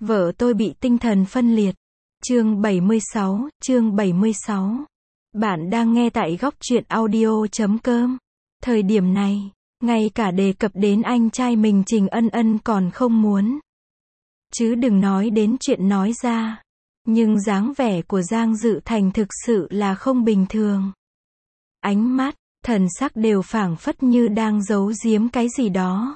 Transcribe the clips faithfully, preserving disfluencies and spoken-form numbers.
Vợ tôi bị tinh thần phân liệt. Chương bảy mươi sáu, chương bảy mươi sáu. Bạn đang nghe tại góc truyện audio chấm com. Thời điểm này, ngay cả đề cập đến anh trai mình Trình Ân Ân còn không muốn. Chứ đừng nói đến chuyện nói ra. Nhưng dáng vẻ của Giang Dự Thành thực sự là không bình thường. Ánh mắt, thần sắc đều phảng phất như đang giấu giếm cái gì đó.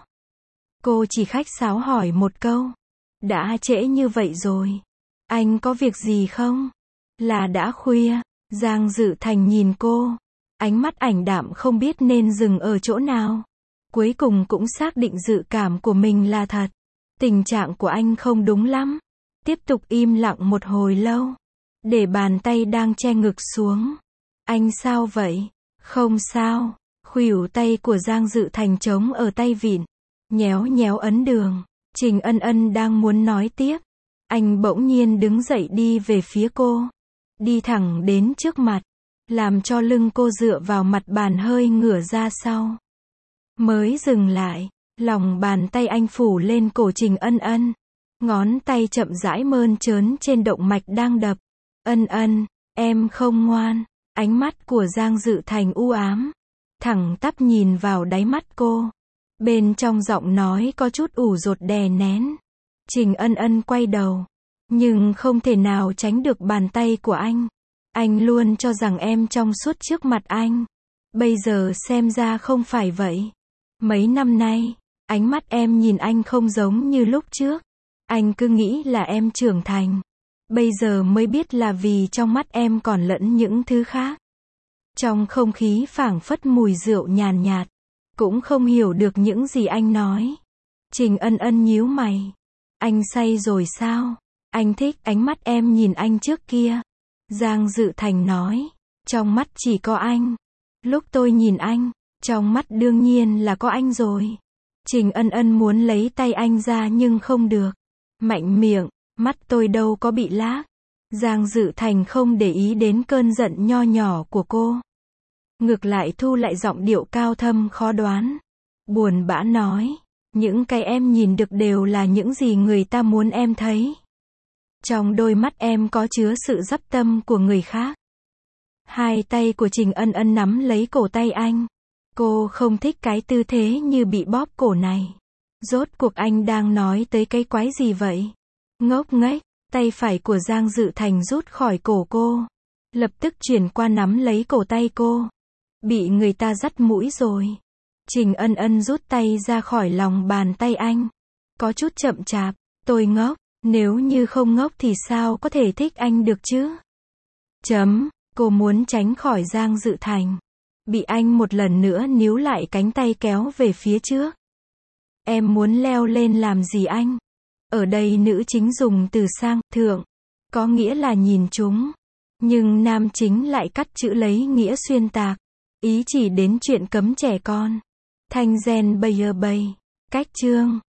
Cô chỉ khách sáo hỏi một câu. Đã trễ như vậy rồi. Anh có việc gì không? Là đã khuya. Giang Dự Thành nhìn cô. Ánh mắt ảm đạm không biết nên dừng ở chỗ nào. Cuối cùng cũng xác định dự cảm của mình là thật. Tình trạng của anh không đúng lắm. Tiếp tục im lặng một hồi lâu. Để bàn tay đang che ngực xuống. Anh sao vậy? Không sao. Khuỷu tay của Giang Dự Thành trống ở tay vịn. Nhéo nhéo ấn đường. Trình Ân Ân đang muốn nói tiếp. Anh bỗng nhiên đứng dậy đi về phía cô. Đi thẳng đến trước mặt. Làm cho lưng cô dựa vào mặt bàn hơi ngửa ra sau. Mới dừng lại. Lòng bàn tay anh phủ lên cổ Trình Ân Ân. Ngón tay chậm rãi mơn trớn trên động mạch đang đập. Ân Ân, em không ngoan. Ánh mắt của Giang Dự Thành u ám. Thẳng tắp nhìn vào đáy mắt cô. Bên trong giọng nói có chút ủ rột đè nén. Trình Ân Ân quay đầu. Nhưng không thể nào tránh được bàn tay của anh. Anh luôn cho rằng em trong suốt trước mặt anh. Bây giờ xem ra không phải vậy. Mấy năm nay, ánh mắt em nhìn anh không giống như lúc trước. Anh cứ nghĩ là em trưởng thành. Bây giờ mới biết là vì trong mắt em còn lẫn những thứ khác. Trong không khí phảng phất mùi rượu nhàn nhạt. Cũng không hiểu được những gì anh nói. Trình Ân Ân nhíu mày. Anh say rồi sao? Anh thích ánh mắt em nhìn anh trước kia. Giang Dự Thành nói. Trong mắt chỉ có anh. Lúc tôi nhìn anh, trong mắt đương nhiên là có anh rồi. Trình Ân Ân muốn lấy tay anh ra nhưng không được. Mạnh miệng, mắt tôi đâu có bị lác. Giang Dự Thành không để ý đến cơn giận nho nhỏ của cô. Ngược lại thu lại giọng điệu cao thâm khó đoán. Buồn bã nói. Những cái em nhìn được đều là những gì người ta muốn em thấy. Trong đôi mắt em có chứa sự dắp tâm của người khác. Hai tay của Trình Ân Ân nắm lấy cổ tay anh. Cô không thích cái tư thế như bị bóp cổ này. Rốt cuộc anh đang nói tới cái quái gì vậy? Ngốc nghếch, tay phải của Giang Dự Thành rút khỏi cổ cô. Lập tức chuyển qua nắm lấy cổ tay cô. Bị người ta dắt mũi rồi. Trình Ân Ân rút tay ra khỏi lòng bàn tay anh. Có chút chậm chạp, tôi ngốc, nếu như không ngốc thì sao có thể thích anh được chứ? Chấm, cô muốn tránh khỏi Giang Dự Thành. Bị anh một lần nữa níu lại cánh tay kéo về phía trước. Em muốn leo lên làm gì anh? Ở đây nữ chính dùng từ sang, thượng. Có nghĩa là nhìn chúng. Nhưng nam chính lại cắt chữ lấy nghĩa xuyên tạc. Ý chỉ đến chuyện cấm trẻ con. Thanh gen bây giờ bây. Cách chương.